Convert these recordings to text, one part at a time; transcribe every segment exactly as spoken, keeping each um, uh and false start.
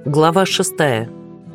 Глава шестая.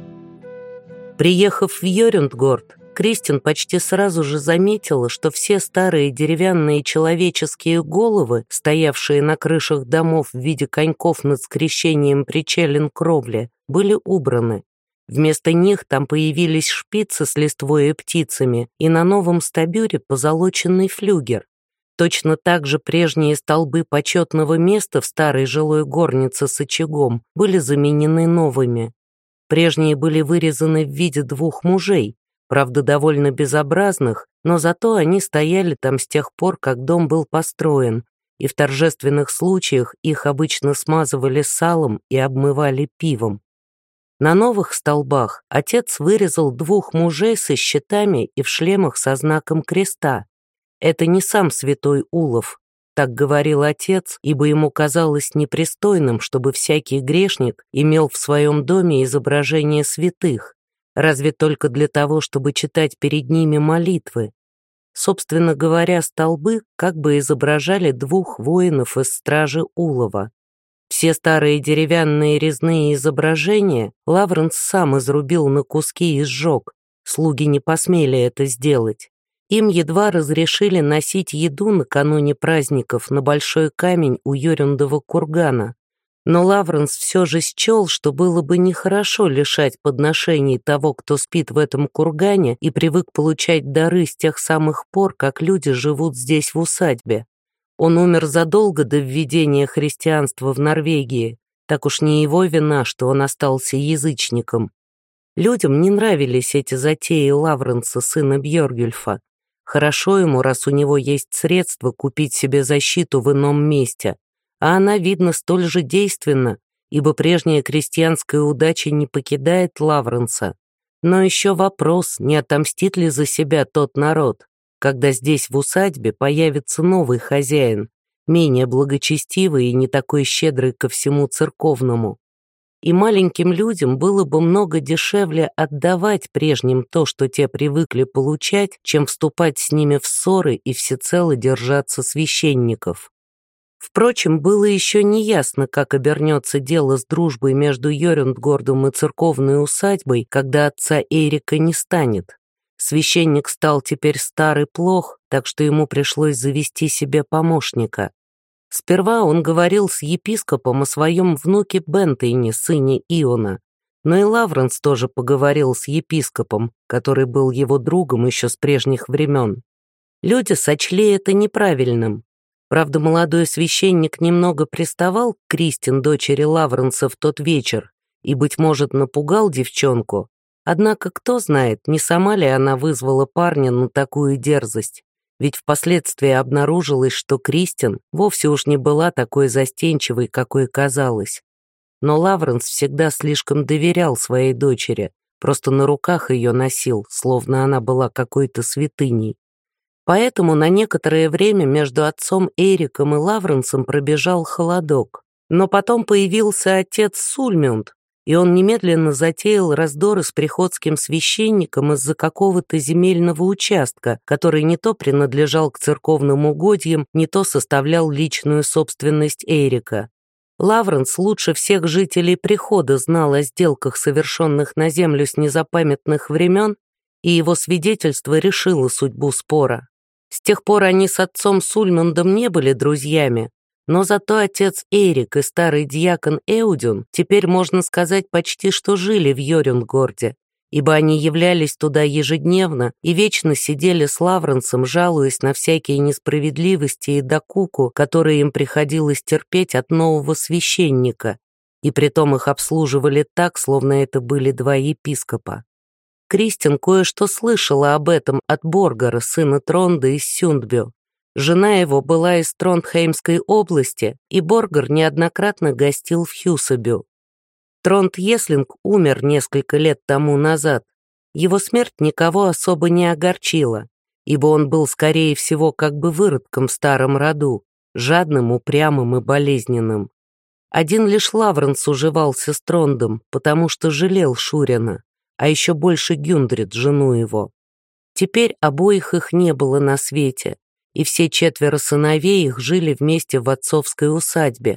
Приехав в Йорюндгорд, Кристин почти сразу же заметила, что все старые деревянные человеческие головы, стоявшие на крышах домов в виде коньков над скрещением причалин кровли, были убраны. Вместо них там появились шпицы с листвой и птицами, и на новом стабюре позолоченный флюгер. Точно так же прежние столбы почетного места в старой жилой горнице с очагом были заменены новыми. Прежние были вырезаны в виде двух мужей, правда, довольно безобразных, но зато они стояли там с тех пор, как дом был построен, и в торжественных случаях их обычно смазывали салом и обмывали пивом. На новых столбах отец вырезал двух мужей со щитами и в шлемах со знаком креста. Это не сам святой Улов, так говорил отец, ибо ему казалось непристойным, чтобы всякий грешник имел в своем доме изображение святых, разве только для того, чтобы читать перед ними молитвы. Собственно говоря, столбы как бы изображали двух воинов из стражи Улова. Все старые деревянные резные изображения Лавренс сам изрубил на куски и сжег, слуги не посмели это сделать. Им едва разрешили носить еду накануне праздников на большой камень у Йорюндова кургана. Но Лавренс все же счел, что было бы нехорошо лишать подношений того, кто спит в этом кургане и привык получать дары с тех самых пор, как люди живут здесь в усадьбе. Он умер задолго до введения христианства в Норвегии. Так уж не его вина, что он остался язычником. Людям не нравились эти затеи Лавренса, сына Бьоргюльфа. Хорошо ему, раз у него есть средства купить себе защиту в ином месте, а она, видно, столь же действенна, ибо прежняя крестьянская удача не покидает Лавренса. Но еще вопрос, не отомстит ли за себя тот народ, когда здесь в усадьбе появится новый хозяин, менее благочестивый и не такой щедрый ко всему церковному. И маленьким людям было бы много дешевле отдавать прежним то, что те привыкли получать, чем вступать с ними в ссоры и всецело держаться священников. Впрочем, было еще неясно, как обернется дело с дружбой между Йорюндгордом и церковной усадьбой, когда отца Эрика не станет. Священник стал теперь стар и плох, так что ему пришлось завести себе помощника. Сперва он говорил с епископом о своем внуке Бентейне, сыне Иона, но и Лавренс тоже поговорил с епископом, который был его другом еще с прежних времен. Люди сочли это неправильным. Правда, молодой священник немного приставал к Кристин, дочери Лавренса, в тот вечер и, быть может, напугал девчонку. Однако, кто знает, не сама ли она вызвала парня на такую дерзость. Ведь впоследствии обнаружилось, что Кристин вовсе уж не была такой застенчивой, какой казалось. Но Лавренс всегда слишком доверял своей дочери, просто на руках ее носил, словно она была какой-то святыней. Поэтому на некоторое время между отцом Эриком и Лавренсом пробежал холодок. Но потом появился отец Сульмюнд, и он немедленно затеял раздоры с приходским священником из-за какого-то земельного участка, который не то принадлежал к церковным угодьям, не то составлял личную собственность Эрика. Лавренс лучше всех жителей прихода знал о сделках, совершенных на землю с незапамятных времен, и его свидетельство решило судьбу спора. С тех пор они с отцом Сульмундом не были друзьями, но зато отец Эрик и старый дьякон Эудюн теперь, можно сказать, почти что жили в Йорюндгорде, ибо они являлись туда ежедневно и вечно сидели с Лавренсом, жалуясь на всякие несправедливости и докуку, которые им приходилось терпеть от нового священника, и притом их обслуживали так, словно это были два епископа. Кристин кое-что слышала об этом от Боргара, сына Тронда из Сюндбю. Жена его была из Трондхеймской области, и Боргар неоднократно гостил в Хьюсабю. Тронд Еслинг умер несколько лет тому назад. Его смерть никого особо не огорчила, ибо он был, скорее всего, как бы выродком в старом роду, жадным, упрямым и болезненным. Один лишь Лавренс уживался с Трондом, потому что жалел Шурина, а еще больше Гюндрид, жену его. Теперь обоих их не было на свете, и все четверо сыновей их жили вместе в отцовской усадьбе.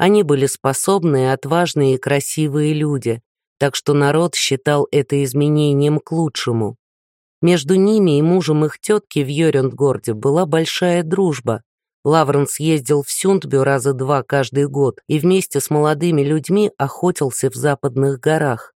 Они были способные, отважные и красивые люди, так что народ считал это изменением к лучшему. Между ними и мужем их тетки в Йорюндгорде была большая дружба. Лавренс ездил в Сюндбю раза два каждый год и вместе с молодыми людьми охотился в западных горах.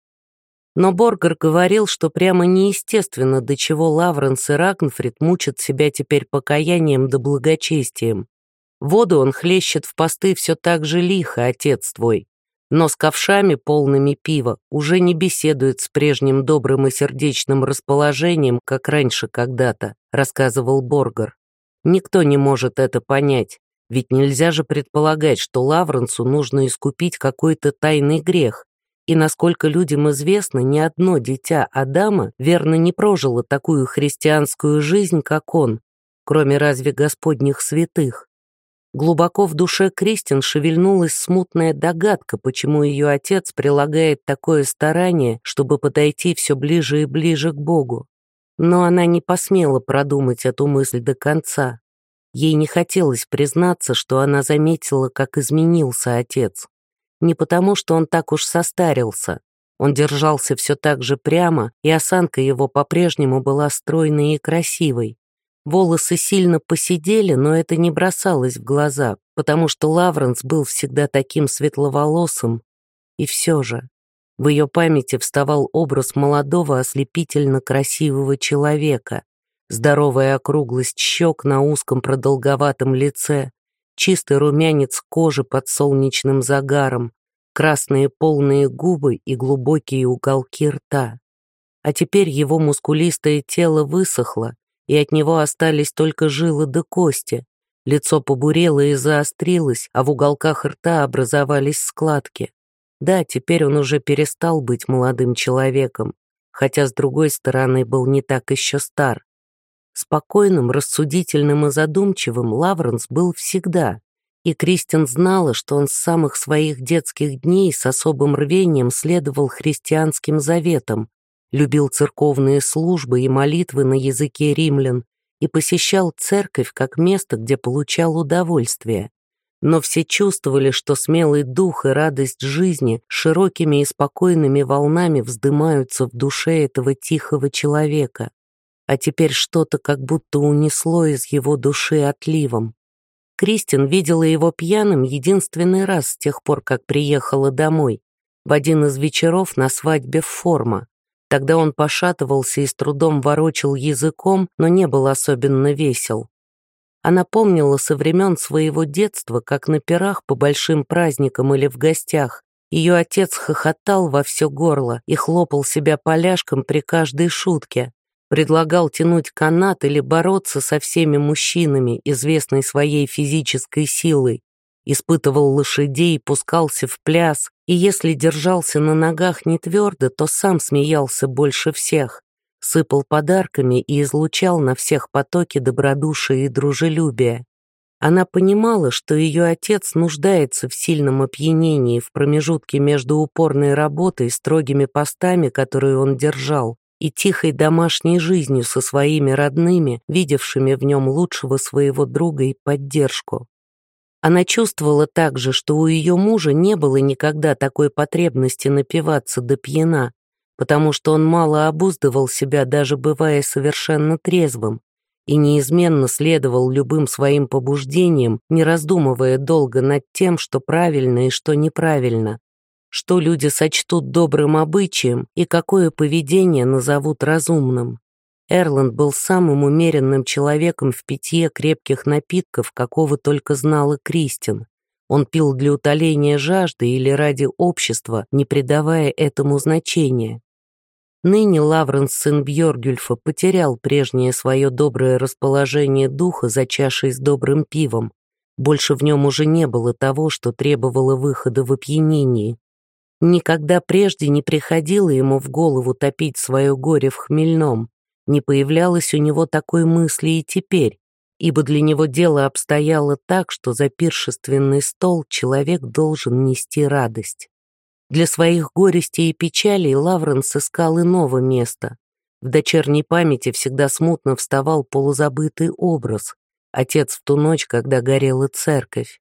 Но Боргер говорил, что прямо неестественно, до чего Лавренс и Рагнфрид мучат себя теперь покаянием да благочестием. Воду он хлещет в посты все так же лихо, отец твой, но с ковшами, полными пива, уже не беседует с прежним добрым и сердечным расположением, как раньше когда-то, рассказывал Боргер. Никто не может это понять, ведь нельзя же предполагать, что Лавренсу нужно искупить какой-то тайный грех, и, насколько людям известно, ни одно дитя Адама верно не прожило такую христианскую жизнь, как он, кроме разве Господних святых. Глубоко в душе Кристин шевельнулась смутная догадка, почему ее отец прилагает такое старание, чтобы подойти все ближе и ближе к Богу. Но она не посмела продумать эту мысль до конца. Ей не хотелось признаться, что она заметила, как изменился отец. Не потому, что он так уж состарился. Он держался все так же прямо, и осанка его по-прежнему была стройной и красивой. Волосы сильно поседели, но это не бросалось в глаза, потому что Лавренс был всегда таким светловолосым. И все же в ее памяти вставал образ молодого ослепительно красивого человека, здоровая округлость щек на узком продолговатом лице, чистый румянец кожи под солнечным загаром, красные полные губы и глубокие уголки рта. А теперь его мускулистое тело высохло, и от него остались только жилы да кости. Лицо побурело и заострилось, а в уголках рта образовались складки. Да, теперь он уже перестал быть молодым человеком, хотя, с другой стороны, был не так еще стар. Спокойным, рассудительным и задумчивым Лавренс был всегда, и Кристин знала, что он с самых своих детских дней с особым рвением следовал христианским заветам, любил церковные службы и молитвы на языке римлян и посещал церковь как место, где получал удовольствие. Но все чувствовали, что смелый дух и радость жизни широкими и спокойными волнами вздымаются в душе этого тихого человека. А теперь что-то как будто унесло из его души отливом. Кристин видела его пьяным единственный раз с тех пор, как приехала домой, в один из вечеров на свадьбе в Форма. Тогда он пошатывался и с трудом ворочал языком, но не был особенно весел. Она помнила со времен своего детства, как на пирах по большим праздникам или в гостях ее отец хохотал во все горло и хлопал себя поляшком при каждой шутке, предлагал тянуть канат или бороться со всеми мужчинами, известной своей физической силой, испытывал лошадей, пускался в пляс, и если держался на ногах не твердо, то сам смеялся больше всех, сыпал подарками и излучал на всех потоки добродушия и дружелюбия. Она понимала, что ее отец нуждается в сильном опьянении в промежутке между упорной работой, строгими постами, которые он держал, и тихой домашней жизнью со своими родными, видевшими в нем лучшего своего друга и поддержку. Она чувствовала также, что у ее мужа не было никогда такой потребности напиваться до пьяна, потому что он мало обуздывал себя, даже бывая совершенно трезвым, и неизменно следовал любым своим побуждениям, не раздумывая долго над тем, что правильно и что неправильно, что люди сочтут добрым обычаем и какое поведение назовут разумным. Эрланд был самым умеренным человеком в питье крепких напитков, какого только знала Кристин. Он пил для утоления жажды или ради общества, не придавая этому значения. Ныне Лавренс, сын Бьоргюльфа, потерял прежнее свое доброе расположение духа за чашей с добрым пивом. Больше в нем уже не было того, что требовало выхода в опьянении. Никогда прежде не приходило ему в голову топить свое горе в хмельном. Не появлялось у него такой мысли и теперь, ибо для него дело обстояло так, что за пиршественный стол человек должен нести радость. Для своих горестей и печалей Лавренс искал иного места. В дочерней памяти всегда смутно вставал полузабытый образ, отец в ту ночь, когда горела церковь.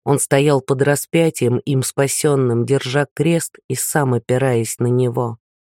Он стоял под распятием, им спасенным, держа крест и сам опираясь на него.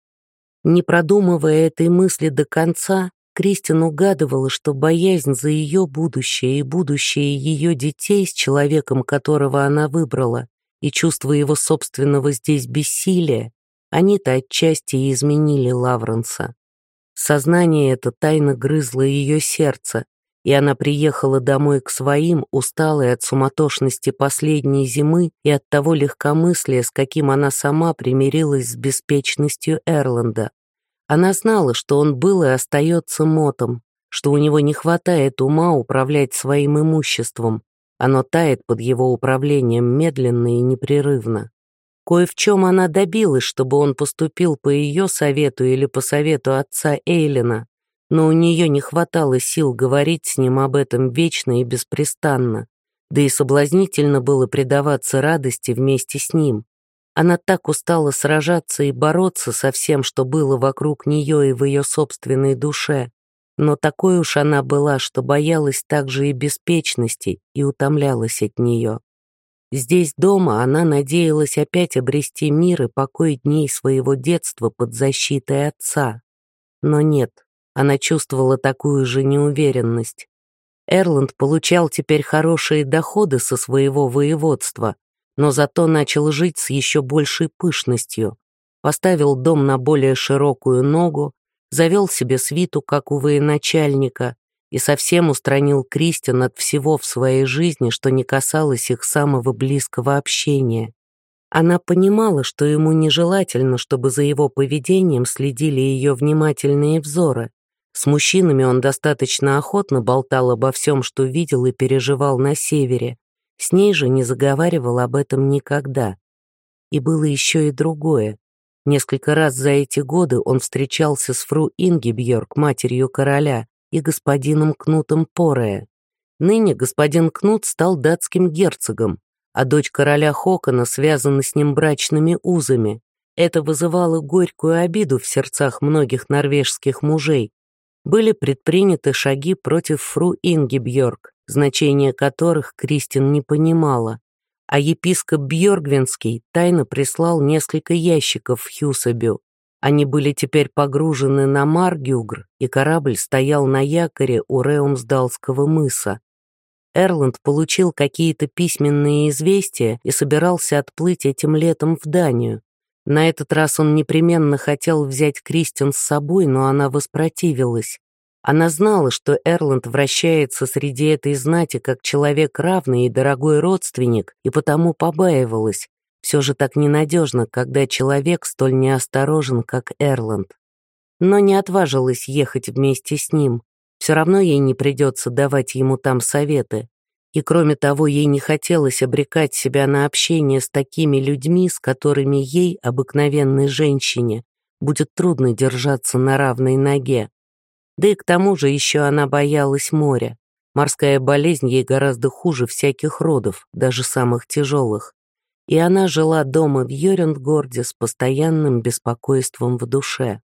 Не продумывая этой мысли до конца, Кристин угадывала, что боязнь за ее будущее и будущее ее детей с человеком, которого она выбрала, и чувство его собственного здесь бессилия, они-то отчасти и изменили Лавренса. Сознание это тайно грызло ее сердце, и она приехала домой к своим, усталой от суматошности последней зимы и от того легкомыслия, с каким она сама примирилась с беспечностью Эрланда. Она знала, что он был и остается мотом, что у него не хватает ума управлять своим имуществом, оно тает под его управлением медленно и непрерывно. Кое в чем она добилась, чтобы он поступил по ее совету или по совету отца Эйлина, но у нее не хватало сил говорить с ним об этом вечно и беспрестанно, да и соблазнительно было предаваться радости вместе с ним. Она так устала сражаться и бороться со всем, что было вокруг нее и в ее собственной душе, но такой уж она была, что боялась также и беспечности и утомлялась от нее. Здесь дома она надеялась опять обрести мир и покой дней своего детства под защитой отца. Но нет, она чувствовала такую же неуверенность. Эрланд получал теперь хорошие доходы со своего воеводства, но зато начал жить с еще большей пышностью, поставил дом на более широкую ногу, завел себе свиту, как у военачальника, и совсем устранил Кристин от всего в своей жизни, что не касалось их самого близкого общения. Она понимала, что ему нежелательно, чтобы за его поведением следили ее внимательные взоры. С мужчинами он достаточно охотно болтал обо всем, что видел и переживал на севере. С ней же не заговаривал об этом никогда. И было еще и другое. Несколько раз за эти годы он встречался с фру Ингибьорг, матерью короля, и господином Кнутом Порея. Ныне господин Кнут стал датским герцогом, а дочь короля Хокона связана с ним брачными узами. Это вызывало горькую обиду в сердцах многих норвежских мужей. Были предприняты шаги против фру Ингибьорг, значение которых Кристин не понимала, а епископ Бьоргвинский тайно прислал несколько ящиков в Хьюсабю. Они были теперь погружены на Маргюгр, и корабль стоял на якоре у Реумсдалского мыса. Эрланд получил какие-то письменные известия и собирался отплыть этим летом в Данию. На этот раз он непременно хотел взять Кристин с собой, но она воспротивилась. Она знала, что Эрланд вращается среди этой знати как человек равный и дорогой родственник, и потому побаивалась. Все же так ненадежно, когда человек столь неосторожен, как Эрланд. Но не отважилась ехать вместе с ним. Все равно ей не придется давать ему там советы. И кроме того, ей не хотелось обрекать себя на общение с такими людьми, с которыми ей, обыкновенной женщине, будет трудно держаться на равной ноге. Да и к тому же еще она боялась моря. Морская болезнь ей гораздо хуже всяких родов, даже самых тяжелых. И она жила дома в Йорюндгорде с постоянным беспокойством в душе.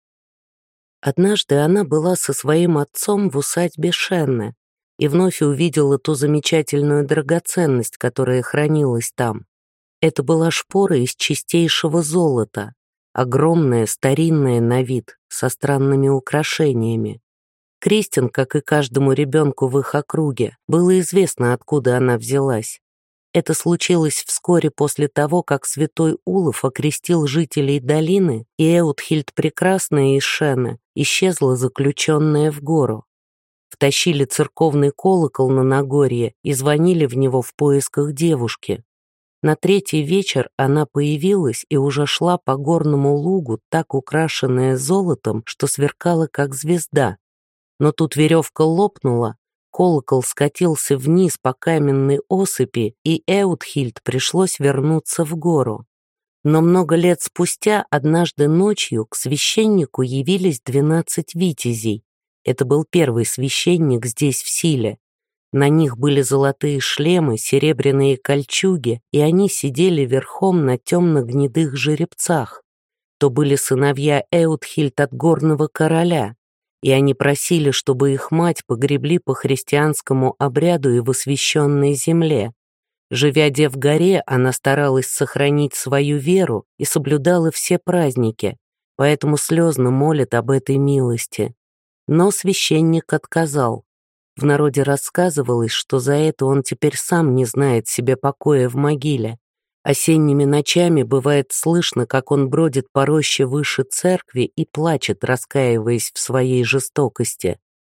Однажды она была со своим отцом в усадьбе Шенне и вновь увидела ту замечательную драгоценность, которая хранилась там. Это была шпора из чистейшего золота, огромная, старинная на вид, со странными украшениями. Кристин, как и каждому ребенку в их округе, было известно, откуда она взялась. Это случилось вскоре после того, как святой Улов окрестил жителей долины, и Эутхильд Прекрасная из Шена исчезла, заключенная в гору. Втащили церковный колокол на Нагорье и звонили в него в поисках девушки. На третий вечер она появилась и уже шла по горному лугу, так украшенная золотом, что сверкала как звезда. Но тут веревка лопнула, колокол скатился вниз по каменной осыпи, и Эутхильд пришлось вернуться в гору. Но много лет спустя, однажды ночью, к священнику явились двенадцать витязей. Это был первый священник здесь в Силе. На них были золотые шлемы, серебряные кольчуги, и они сидели верхом на темно-гнедых жеребцах. То были сыновья Эутхильд от горного короля, и они просили, чтобы их мать погребли по христианскому обряду и в освященной земле. Живя де в горе, она старалась сохранить свою веру и соблюдала все праздники, поэтому слезно молит об этой милости. Но священник отказал. В народе рассказывалось, что за это он теперь сам не знает себе покоя в могиле. Осенними ночами бывает слышно, как он бродит по роще выше церкви и плачет, раскаиваясь в своей жестокости.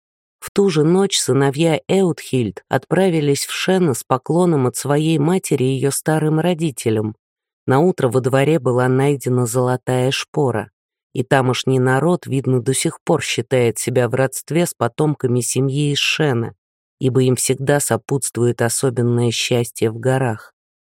В ту же ночь сыновья Эутхильд отправились в Шена с поклоном от своей матери и ее старым родителям. Наутро во дворе была найдена золотая шпора, и тамошний народ, видно, до сих пор считает себя в родстве с потомками семьи из Шена, ибо им всегда сопутствует особенное счастье в горах.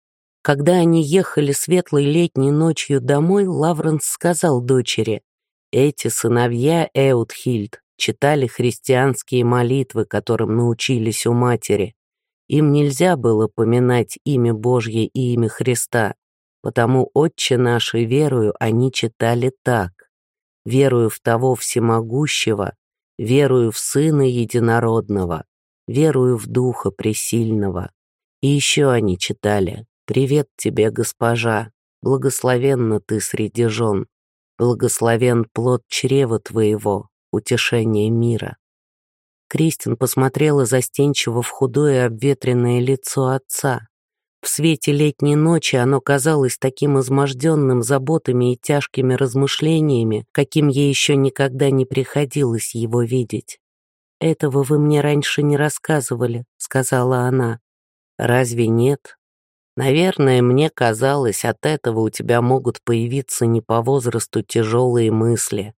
Когда они ехали светлой летней ночью домой, Лавренс сказал дочери: «Эти сыновья Эутхильд читали христианские молитвы, которым научились у матери. Им нельзя было поминать имя Божье и имя Христа, потому «Отче наш» и верую они читали так: «Верую в того всемогущего, верую в Сына Единородного, верую в Духа Пресильного». И еще они читали: «Привет тебе, госпожа, благословенна ты среди жен, благословен плод чрева твоего, утешение мира». Кристин посмотрела застенчиво в худое обветренное лицо отца. В свете летней ночи оно казалось таким изможденным заботами и тяжкими размышлениями, каким ей еще никогда не приходилось его видеть. «Этого вы мне раньше не рассказывали», — сказала она. «Разве нет? Наверное, мне казалось, от этого у тебя могут появиться не по возрасту тяжелые мысли.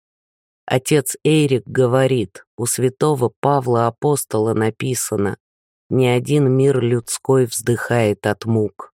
Отец Эйрик говорит, у святого Павла Апостола написано: «Ни один мир людской вздыхает от мук».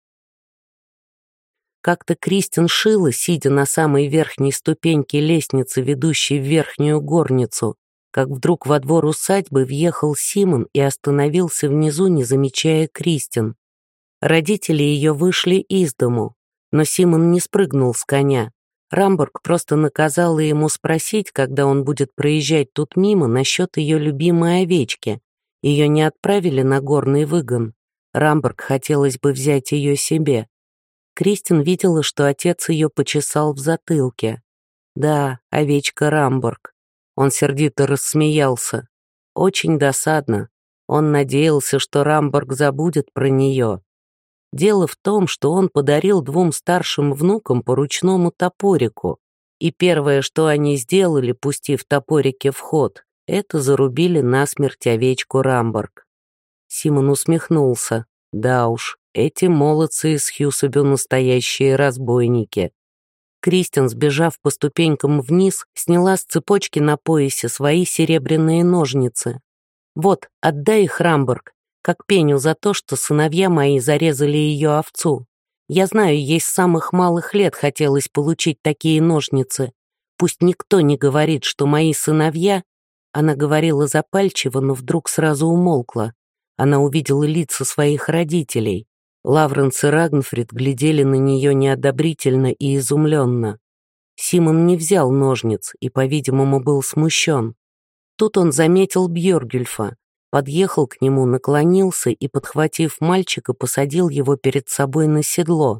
Как-то Кристин шила, сидя на самой верхней ступеньке лестницы, ведущей в верхнюю горницу, как вдруг во двор усадьбы въехал Симон и остановился внизу, не замечая Кристин. Родители ее вышли из дому, но Симон не спрыгнул с коня. Рамбург просто наказала ему спросить, когда он будет проезжать тут мимо, насчет ее любимой овечки. Ее не отправили на горный выгон. Рамбург хотелось бы взять ее себе. Кристин видела, что отец ее почесал в затылке. Да, овечка Рамбург. Он сердито рассмеялся. Очень досадно. Он надеялся, что Рамбург забудет про нее. Дело в том, что он подарил двум старшим внукам по ручному топорику, и первое, что они сделали, пустив топорики в ход, это зарубили насмерть овечку Рамбург. Симон усмехнулся. Да уж, эти молодцы из Хьюсабю настоящие разбойники. Кристин, сбежав по ступенькам вниз, сняла с цепочки на поясе свои серебряные ножницы. «Вот, отдай их, Рамбург, как пеню за то, что сыновья мои зарезали ее овцу. Я знаю, ей с самых малых лет хотелось получить такие ножницы. Пусть никто не говорит, что мои сыновья...» Она говорила запальчиво, но вдруг сразу умолкла. Она увидела лица своих родителей. Лавренс и Рагнфрид глядели на нее неодобрительно и изумленно. Симон не взял ножниц и, по-видимому, был смущен. Тут он заметил Бьоргюльфа, подъехал к нему, наклонился и, подхватив мальчика, посадил его перед собой на седло.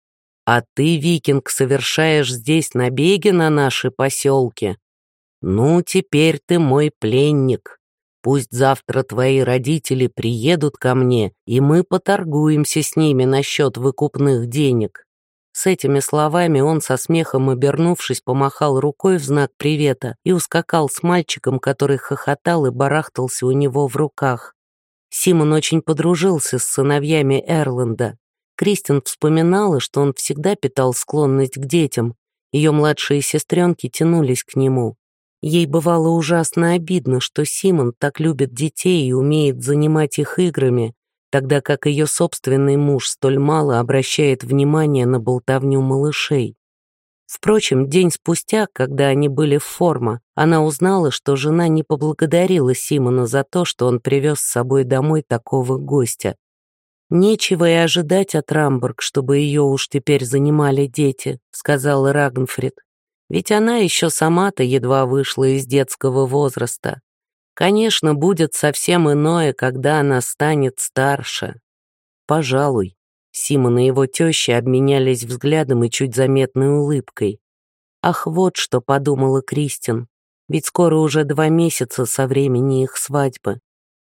«А ты, викинг, совершаешь здесь набеги на наши поселки? Ну, теперь ты мой пленник. Пусть завтра твои родители приедут ко мне, и мы поторгуемся с ними насчет выкупных денег». С этими словами он, со смехом обернувшись, помахал рукой в знак привета и ускакал с мальчиком, который хохотал и барахтался у него в руках. Симон очень подружился с сыновьями Эрленда. Кристин вспоминала, что он всегда питал склонность к детям. Ее младшие сестренки тянулись к нему. Ей бывало ужасно обидно, что Симон так любит детей и умеет занимать их играми, тогда как ее собственный муж столь мало обращает внимание на болтовню малышей. Впрочем, день спустя, когда они были в форме, она узнала, что жена не поблагодарила Симона за то, что он привез с собой домой такого гостя. «Нечего и ожидать от Рамбург, чтобы ее уж теперь занимали дети», — сказала Рагнфрид. «Ведь она еще сама-то едва вышла из детского возраста. Конечно, будет совсем иное, когда она станет старше». «Пожалуй», Симон и его теща обменялись взглядом и чуть заметной улыбкой. Ах, вот что подумала Кристин, ведь скоро уже два месяца со времени их свадьбы.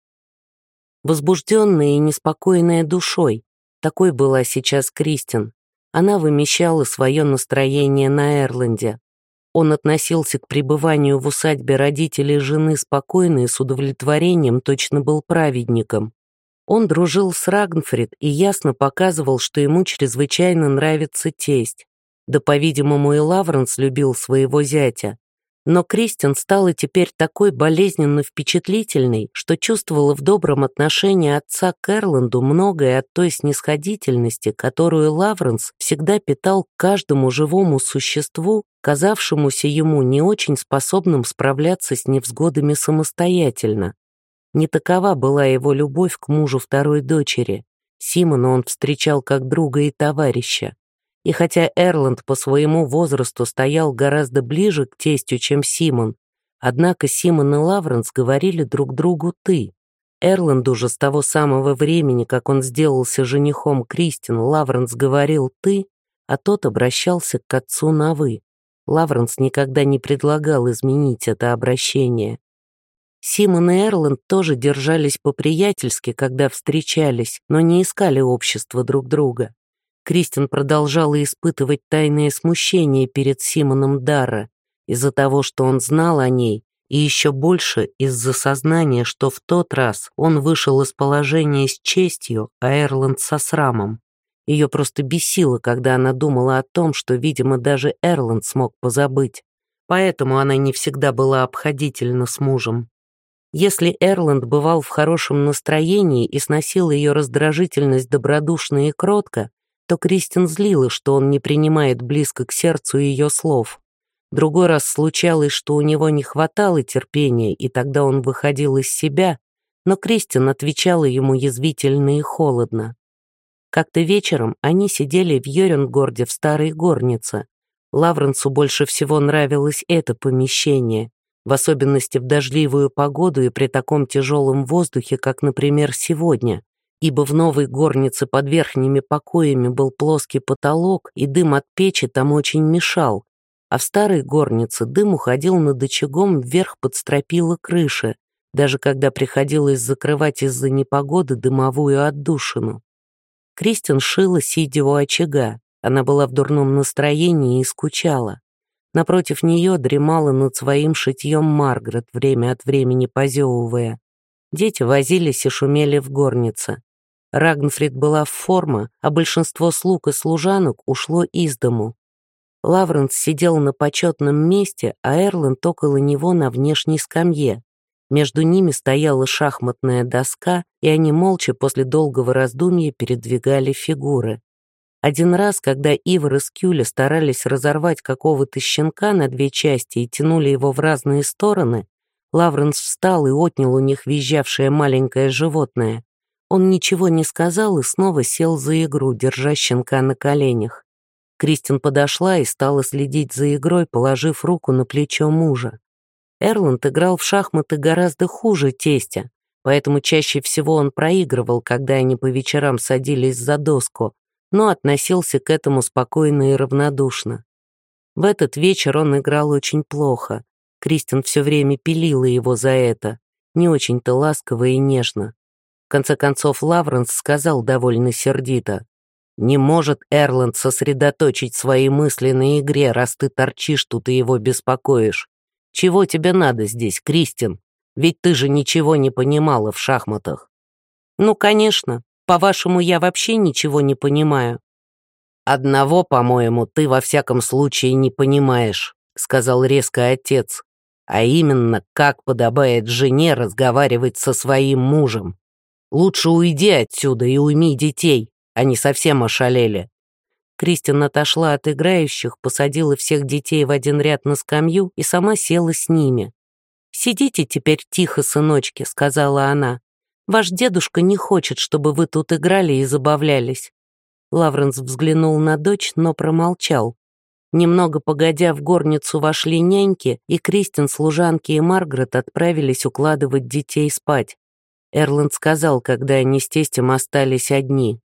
Возбужденная и неспокойная душой, такой была сейчас Кристин, она вымещала свое настроение на Эрланде. Он относился к пребыванию в усадьбе родителей жены спокойно и с удовлетворением, точно был праведником. Он дружил с Рагнфрид и ясно показывал, что ему чрезвычайно нравится тесть. Да, по-видимому, и Лавренс любил своего зятя. Но Кристин стала теперь такой болезненно впечатлительной, что чувствовала в добром отношении отца к Эрланду многое от той снисходительности, которую Лавренс всегда питал к каждому живому существу, казавшемуся ему не очень способным справляться с невзгодами самостоятельно. Не такова была его любовь к мужу второй дочери. Симона он встречал как друга и товарища. И хотя Эрланд по своему возрасту стоял гораздо ближе к тестю, чем Симон, однако Симон и Лавренс говорили друг другу «ты». Эрланду же с того самого времени, как он сделался женихом Кристин, Лавренс говорил «ты», а тот обращался к отцу на «вы». Лавренс никогда не предлагал изменить это обращение. Симон и Эрланд тоже держались по-приятельски, когда встречались, но не искали общества друг друга. Кристин продолжала испытывать тайное смущение перед Симоном Дарра из-за того, что он знал о ней, и еще больше из-за сознания, что в тот раз он вышел из положения с честью, а Эрланд со срамом. Ее просто бесило, когда она думала о том, что, видимо, даже Эрланд смог позабыть, поэтому она не всегда была обходительна с мужем. Если Эрланд бывал в хорошем настроении и сносил ее раздражительность добродушно и кротко, то Кристин злила, что он не принимает близко к сердцу ее слов. Другой раз случалось, что у него не хватало терпения, и тогда он выходил из себя, но Кристин отвечала ему язвительно и холодно. Как-то вечером они сидели в Йоренгорде в старой горнице. Лавренсу больше всего нравилось это помещение, в особенности в дождливую погоду и при таком тяжелом воздухе, как, например, сегодня, ибо в новой горнице под верхними покоями был плоский потолок, и дым от печи там очень мешал, а в старой горнице дым уходил над очагом вверх под стропила крыши, даже когда приходилось закрывать из-за непогоды дымовую отдушину. Кристин шила, сидя у очага, она была в дурном настроении и скучала. Напротив нее дремала над своим шитьем Маргарет, время от времени позевывая. Дети возились и шумели в горнице. Рагнфрид была в форме, а большинство слуг и служанок ушло из дому. Лавренс сидел на почетном месте, а Эрланд около него на внешней скамье. Между ними стояла шахматная доска, и они молча после долгого раздумья передвигали фигуры. Один раз, когда Ивар и Скюля старались разорвать какого-то щенка на две части и тянули его в разные стороны, Лавренс встал и отнял у них визжавшее маленькое животное. Он ничего не сказал и снова сел за игру, держа щенка на коленях. Кристин подошла и стала следить за игрой, положив руку на плечо мужа. Эрланд играл в шахматы гораздо хуже тестя, поэтому чаще всего он проигрывал, когда они по вечерам садились за доску, но относился к этому спокойно и равнодушно. В этот вечер он играл очень плохо. Кристин все время пилила его за это, не очень-то ласково и нежно. В конце концов Лавренс сказал довольно сердито: «Не может Эрланд сосредоточить свои мысли на игре, раз ты торчишь тут и его беспокоишь. Чего тебе надо здесь, Кристин? Ведь ты же ничего не понимала в шахматах». «Ну, конечно. По-вашему, я вообще ничего не понимаю». «Одного, по-моему, ты во всяком случае не понимаешь», — сказал резко отец. «А именно, как подобает жене разговаривать со своим мужем. Лучше уйди отсюда и уйми детей, они совсем ошалели». Кристин отошла от играющих, посадила всех детей в один ряд на скамью и сама села с ними. «Сидите теперь тихо, сыночки», — сказала она. «Ваш дедушка не хочет, чтобы вы тут играли и забавлялись». Лавренс взглянул на дочь, но промолчал. Немного погодя, в горницу вошли няньки, и Кристин, служанки и Маргарет отправились укладывать детей спать. Эрланд сказал, когда они с тестем остались одни: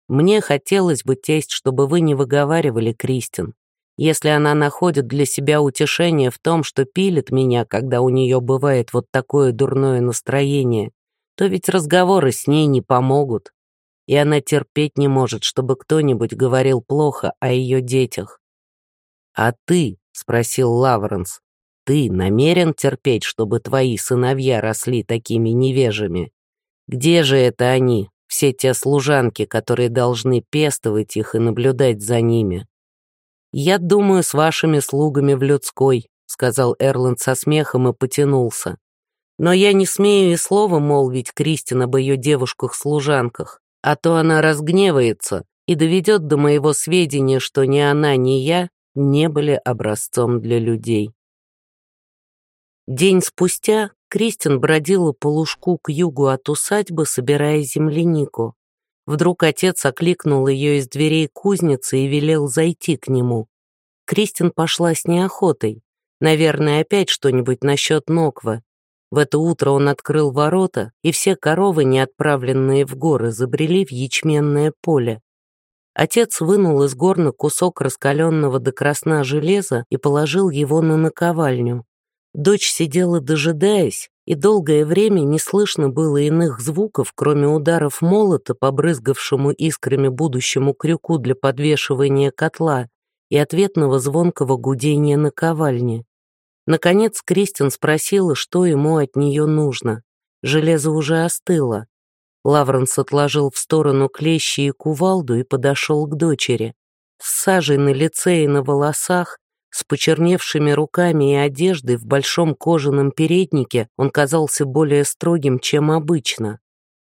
Мне хотелось бы, тесть, чтобы вы не выговаривали Кристин. Если она находит для себя утешение в том, что пилит меня, когда у нее бывает вот такое дурное настроение, то ведь разговоры с ней не помогут. И она терпеть не может, чтобы кто-нибудь говорил плохо о ее детях. «А ты?» — спросил Лавренс. «Ты намерен терпеть, чтобы твои сыновья росли такими невежами? Где же это они, все те служанки, которые должны пестовать их и наблюдать за ними?» «Я думаю, с вашими слугами в людской», — сказал Эрланд со смехом и потянулся. «Но я не смею и слова молвить Кристин об ее девушках-служанках, а то она разгневается и доведет до моего сведения, что ни она, ни я не были образцом для людей». День спустя Кристин бродила по лужку к югу от усадьбы, собирая землянику. Вдруг отец окликнул ее из дверей кузницы и велел зайти к нему. Кристин пошла с неохотой. Наверное, опять что-нибудь насчет Ноквы. В это утро он открыл ворота, и все коровы, не отправленные в горы, забрели в ячменное поле. Отец вынул из горна кусок раскаленного до красна железа и положил его на наковальню. Дочь сидела, дожидаясь, и долгое время не слышно было иных звуков, кроме ударов молота, побрызгавшему искрами будущему крюку для подвешивания котла, и ответного звонкого гудения наковальни. Наконец Кристин спросила, что ему от нее нужно. Железо уже остыло. Лавренс отложил в сторону клещи и кувалду и подошел к дочери. С сажей на лице и на волосах, с почерневшими руками и одеждой в большом кожаном переднике он казался более строгим, чем обычно.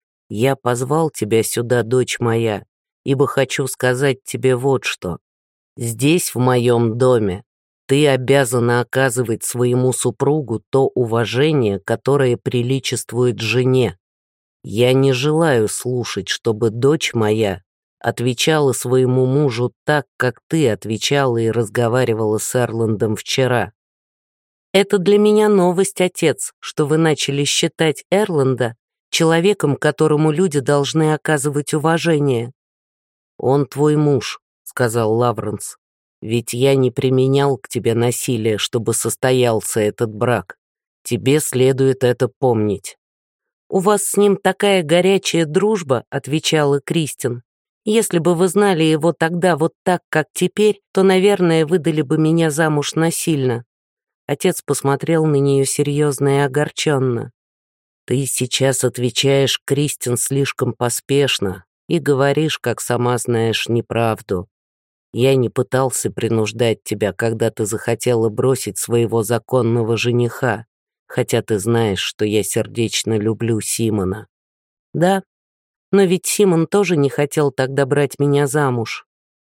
«Я позвал тебя сюда, дочь моя, ибо хочу сказать тебе вот что. Здесь, в моем доме, ты обязана оказывать своему супругу то уважение, которое приличествует жене. Я не желаю слушать, чтобы дочь моя отвечала своему мужу так, как ты отвечала и разговаривала с Эрландом вчера». «Это для меня новость, отец, что вы начали считать Эрланда человеком, которому люди должны оказывать уважение». «Он твой муж», — сказал Лавренс. «Ведь я не применял к тебе насилия, чтобы состоялся этот брак. Тебе следует это помнить». «У вас с ним такая горячая дружба», — отвечала Кристин. «Если бы вы знали его тогда вот так, как теперь, то, наверное, выдали бы меня замуж насильно». Отец посмотрел на нее серьезно и огорченно. «Ты сейчас отвечаешь, Кристин, слишком поспешно и говоришь, как сама знаешь, неправду. Я не пытался принуждать тебя, когда ты захотела бросить своего законного жениха, хотя ты знаешь, что я сердечно люблю Симона». «Да, но ведь Симон тоже не хотел тогда брать меня замуж».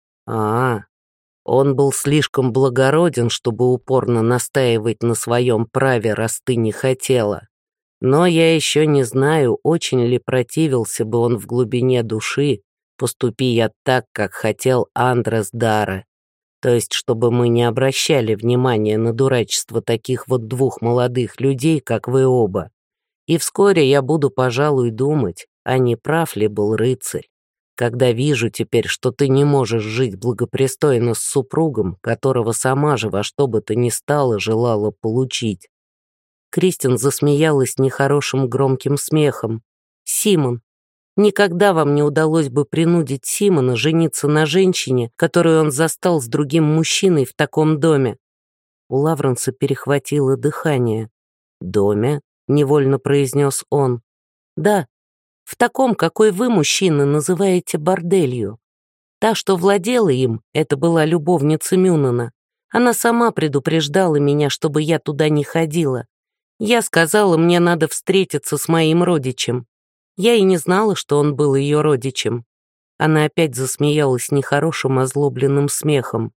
«А, он был слишком благороден, чтобы упорно настаивать на своем праве, раз ты не хотела. Но я еще не знаю, очень ли противился бы он в глубине души, поступи я так, как хотел Андрес Дара. То есть, чтобы мы не обращали внимания на дурачество таких вот двух молодых людей, как вы оба. И вскоре я буду, пожалуй, думать, а не прав ли был рыцарь, когда вижу теперь, что ты не можешь жить благопристойно с супругом, которого сама же во что бы то ни стало желала получить». Кристин засмеялась нехорошим громким смехом. «Симон, никогда вам не удалось бы принудить Симона жениться на женщине, которую он застал с другим мужчиной в таком доме». У Лавренса перехватило дыхание. «Доме?» — невольно произнес он. «Да, в таком, какой вы, мужчина, называете борделью. Та, что владела им, это была любовница Мюнана. Она сама предупреждала меня, чтобы я туда не ходила. Я сказала, мне надо встретиться с моим родичем. Я и не знала, что он был ее родичем». Она опять засмеялась нехорошим озлобленным смехом.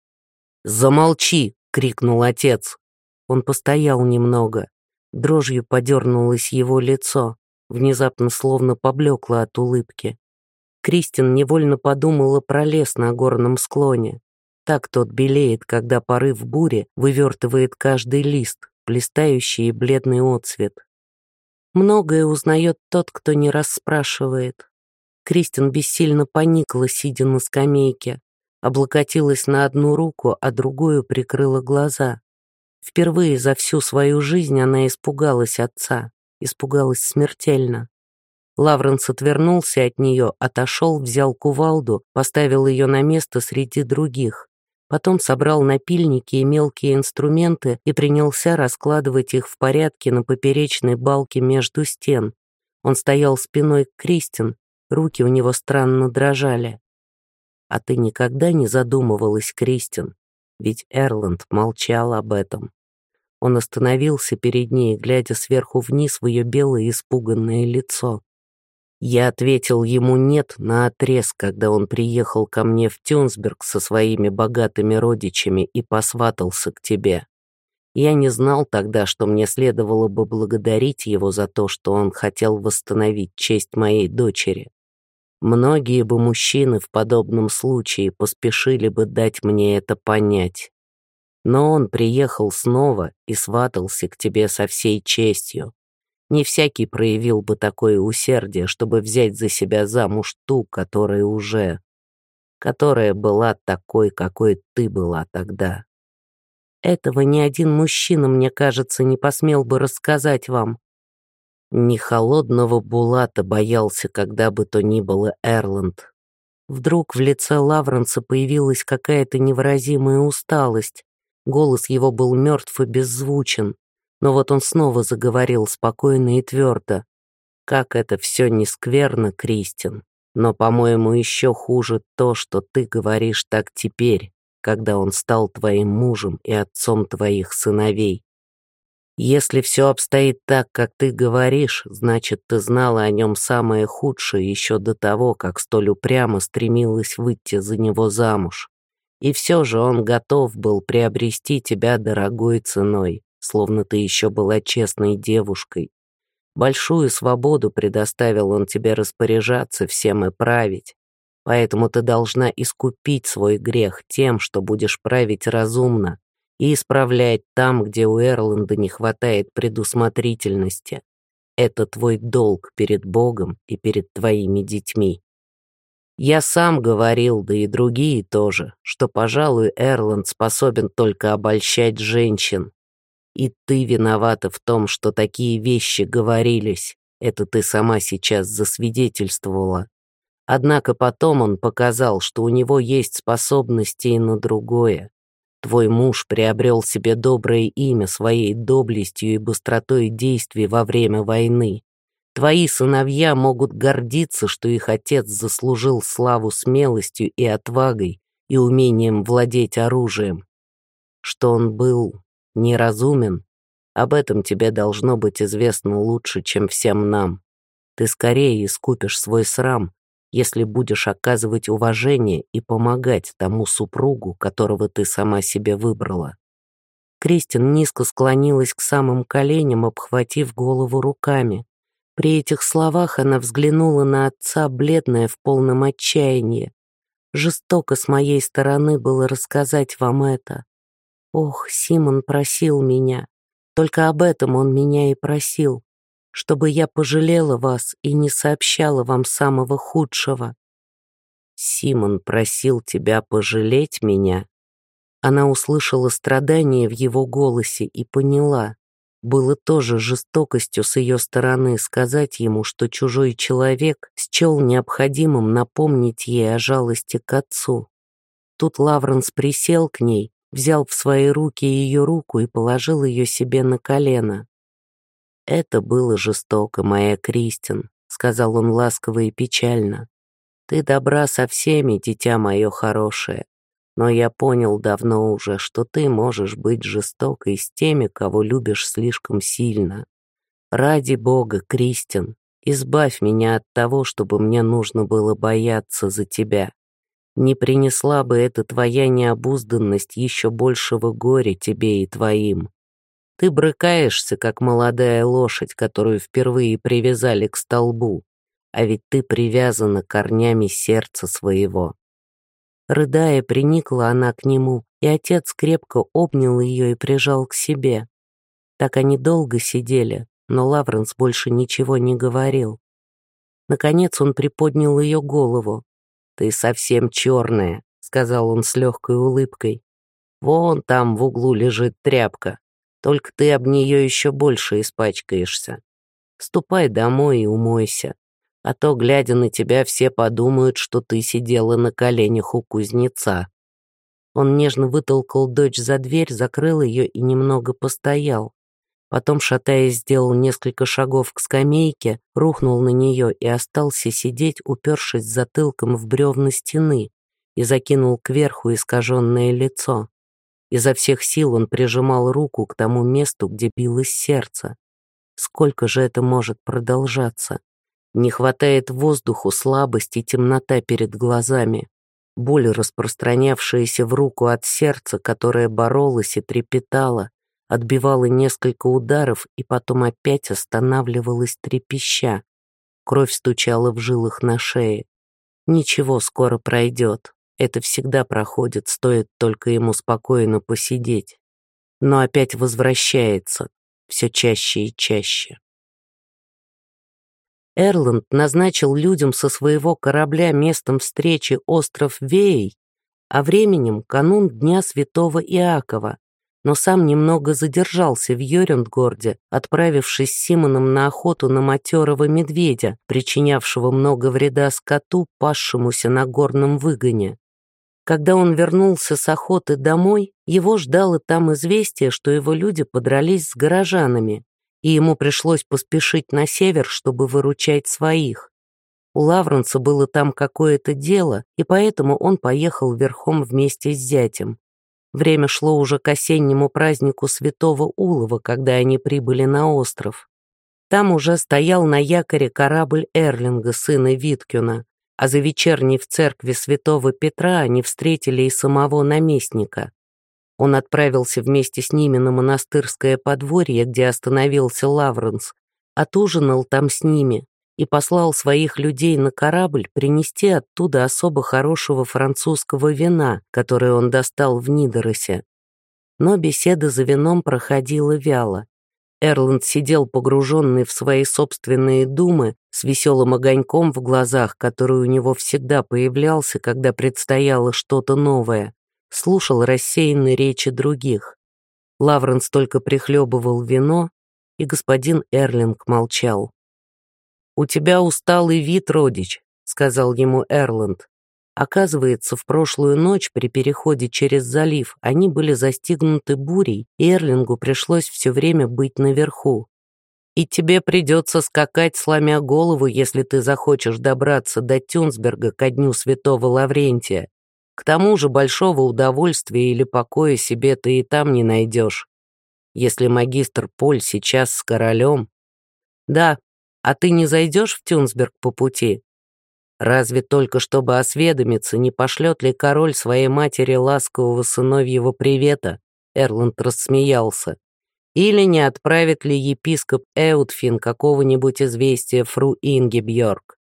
«Замолчи!» — крикнул отец. Он постоял немного. Дрожью подернулось его лицо. Внезапно словно поблекло от улыбки. Кристин невольно подумала про лес на горном склоне. Так тот белеет, когда порыв бури вывертывает каждый лист, блистающий и бледный отцвет. Многое узнает тот, кто не расспрашивает. Кристин бессильно поникла, сидя на скамейке, облокотилась на одну руку, а другую прикрыла глаза. Впервые за всю свою жизнь она испугалась отца, испугалась смертельно. Лавренс отвернулся от нее, отошел, взял кувалду, поставил ее на место среди других. Потом собрал напильники и мелкие инструменты и принялся раскладывать их в порядке на поперечной балке между стен. Он стоял спиной к Кристин, руки у него странно дрожали. «А ты никогда не задумывалась, Кристин? Ведь Эрланд молчал об этом». Он остановился перед ней, глядя сверху вниз в ее белое испуганное лицо. Я ответил ему «нет» наотрез, когда он приехал ко мне в Тюнсберг со своими богатыми родичами и посватался к тебе. Я не знал тогда, что мне следовало бы благодарить его за то, что он хотел восстановить честь моей дочери. Многие бы мужчины в подобном случае поспешили бы дать мне это понять. Но он приехал снова и сватался к тебе со всей честью. Не всякий проявил бы такое усердие, чтобы взять за себя замуж ту, которая уже... которая была такой, какой ты была тогда. Этого ни один мужчина, мне кажется, не посмел бы рассказать вам. Ни холодного Булата боялся, когда бы то ни было Эрланд. Вдруг в лице Лавренса появилась какая-то невыразимая усталость. Голос его был мертв и беззвучен. Но вот он снова заговорил спокойно и твердо. «Как это все не скверно, Кристин, но, по-моему, еще хуже то, что ты говоришь так теперь, когда он стал твоим мужем и отцом твоих сыновей. Если все обстоит так, как ты говоришь, значит, ты знала о нем самое худшее еще до того, как столь упрямо стремилась выйти за него замуж. И все же он готов был приобрести тебя дорогой ценой, словно ты еще была честной девушкой. Большую свободу предоставил он тебе распоряжаться всем и править. Поэтому ты должна искупить свой грех тем, что будешь править разумно и исправлять там, где у Эрланда не хватает предусмотрительности. Это твой долг перед Богом и перед твоими детьми. Я сам говорил, да и другие тоже, что, пожалуй, Эрланд способен только обольщать женщин. И ты виновата в том, что такие вещи говорились. Это ты сама сейчас засвидетельствовала. Однако потом он показал, что у него есть способности и на другое. Твой муж приобрел себе доброе имя своей доблестью и быстротой действий во время войны. Твои сыновья могут гордиться, что их отец заслужил славу смелостью и отвагой и умением владеть оружием. Что он был неразумен, об этом тебе должно быть известно лучше, чем всем нам. Ты скорее искупишь свой срам, если будешь оказывать уважение и помогать тому супругу, которого ты сама себе выбрала». Кристин низко склонилась к самым коленям, обхватив голову руками. При этих словах она взглянула на отца, бледная в полном отчаянии. «Жестоко с моей стороны было рассказать вам это. Ох, Симон просил меня, только об этом он меня и просил, чтобы я пожалела вас и не сообщала вам самого худшего». «Симон просил тебя пожалеть меня?» Она услышала страдание в его голосе и поняла. Было тоже жестокостью с ее стороны сказать ему, что чужой человек счел необходимым напомнить ей о жалости к отцу. Тут Лавренс присел к ней, взял в свои руки ее руку и положил ее себе на колено. «Это было жестоко, моя Кристин», — сказал он ласково и печально. «Ты добра со всеми, дитя мое хорошее, но я понял давно уже, что ты можешь быть жестокой с теми, кого любишь слишком сильно. Ради Бога, Кристин, избавь меня от того, чтобы мне нужно было бояться за тебя. Не принесла бы эта твоя необузданность еще большего горя тебе и твоим. Ты брыкаешься, как молодая лошадь, которую впервые привязали к столбу, а ведь ты привязана корнями сердца своего». Рыдая, приникла она к нему, и отец крепко обнял ее и прижал к себе. Так они долго сидели, но Лавренс больше ничего не говорил. Наконец он приподнял ее голову. «Ты совсем черная», — сказал он с легкой улыбкой. «Вон там в углу лежит тряпка, только ты об нее еще больше испачкаешься. Ступай домой и умойся, а то, глядя на тебя, все подумают, что ты сидела на коленях у кузнеца». Он нежно вытолкал дочь за дверь, закрыл ее и немного постоял. Потом, шатаясь, сделал несколько шагов к скамейке, рухнул на нее и остался сидеть, упершись затылком в бревна стены, и закинул кверху искаженное лицо. Изо всех сил он прижимал руку к тому месту, где билось сердце. Сколько же это может продолжаться? Не хватает воздуху, слабость и темнота перед глазами. Боль, распространявшаяся в руку от сердца, которое боролось и трепетало, отбивала несколько ударов и потом опять останавливалась трепеща. Кровь стучала в жилах на шее. Ничего, скоро пройдет. Это всегда проходит, стоит только ему спокойно посидеть. Но опять возвращается, все чаще и чаще. Эрланд назначил людям со своего корабля местом встречи остров Вей, а временем канун Дня Святого Иакова, но сам немного задержался в Йорюндгорде, отправившись с Симоном на охоту на матерого медведя, причинявшего много вреда скоту, пасшемуся на горном выгоне. Когда он вернулся с охоты домой, его ждало там известие, что его люди подрались с горожанами, и ему пришлось поспешить на север, чтобы выручать своих. У Лавренса было там какое-то дело, и поэтому он поехал верхом вместе с зятем. Время шло уже к осеннему празднику Святого Улова, когда они прибыли на остров. Там уже стоял на якоре корабль Эрлинга, сына Виткюна, а за вечерней в церкви Святого Петра они встретили и самого наместника. Он отправился вместе с ними на монастырское подворье, где остановился Лавренс, отужинал там с ними и послал своих людей на корабль принести оттуда особо хорошего французского вина, которое он достал в Нидоросе. Но беседа за вином проходила вяло. Эрланд сидел погруженный в свои собственные думы, с веселым огоньком в глазах, который у него всегда появлялся, когда предстояло что-то новое, слушал рассеянные речи других. Лавренс только прихлебывал вино, и господин Эрлинг молчал. «У тебя усталый вид, родич», — сказал ему Эрланд. Оказывается, в прошлую ночь при переходе через залив они были застигнуты бурей, и Эрлингу пришлось все время быть наверху. «И тебе придется скакать, сломя голову, если ты захочешь добраться до Тюнсберга ко дню святого Лаврентия. К тому же большого удовольствия или покоя себе ты и там не найдешь. Если магистр Поль сейчас с королем...» «Да, а ты не зайдешь в Тюнсберг по пути? Разве только чтобы осведомиться, не пошлет ли король своей матери ласкового сыновьего привета?» Эрланд рассмеялся. «Или не отправит ли епископ Эутфин какого-нибудь известия фру Ингебьорг?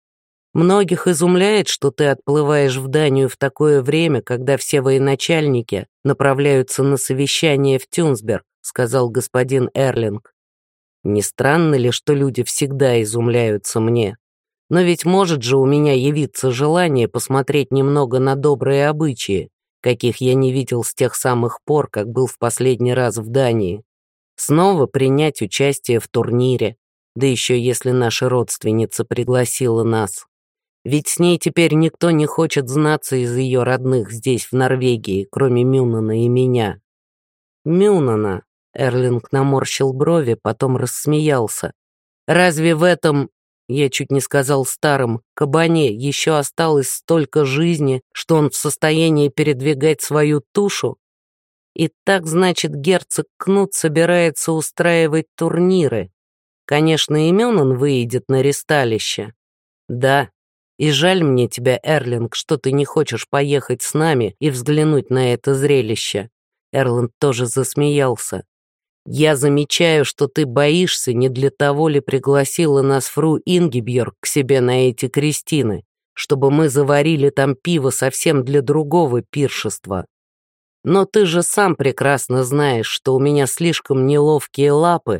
Многих изумляет, что ты отплываешь в Данию в такое время, когда все военачальники направляются на совещание в Тюнсберг», сказал господин Эрлинг. «Не странно ли, что люди всегда изумляются мне? Но ведь может же у меня явиться желание посмотреть немного на добрые обычаи, каких я не видел с тех самых пор, как был в последний раз в Дании. Снова принять участие в турнире, да еще если наша родственница пригласила нас. Ведь с ней теперь никто не хочет знаться из ее родных здесь, в Норвегии, кроме Мюнана и меня». «Мюнана», — Эрлинг наморщил брови, потом рассмеялся. «Разве в этом, я чуть не сказал старом, кабане еще осталось столько жизни, что он в состоянии передвигать свою тушу? И так, значит, герцог Кнут собирается устраивать турниры. Конечно, и Мюнан выйдет на ристалище. Да, и жаль мне тебя, Эрлинг, что ты не хочешь поехать с нами и взглянуть на это зрелище». Эрланд тоже засмеялся. «Я замечаю, что ты боишься, не для того ли пригласила нас фру Ингебьорг к себе на эти крестины, чтобы мы заварили там пиво совсем для другого пиршества. Но ты же сам прекрасно знаешь, что у меня слишком неловкие лапы,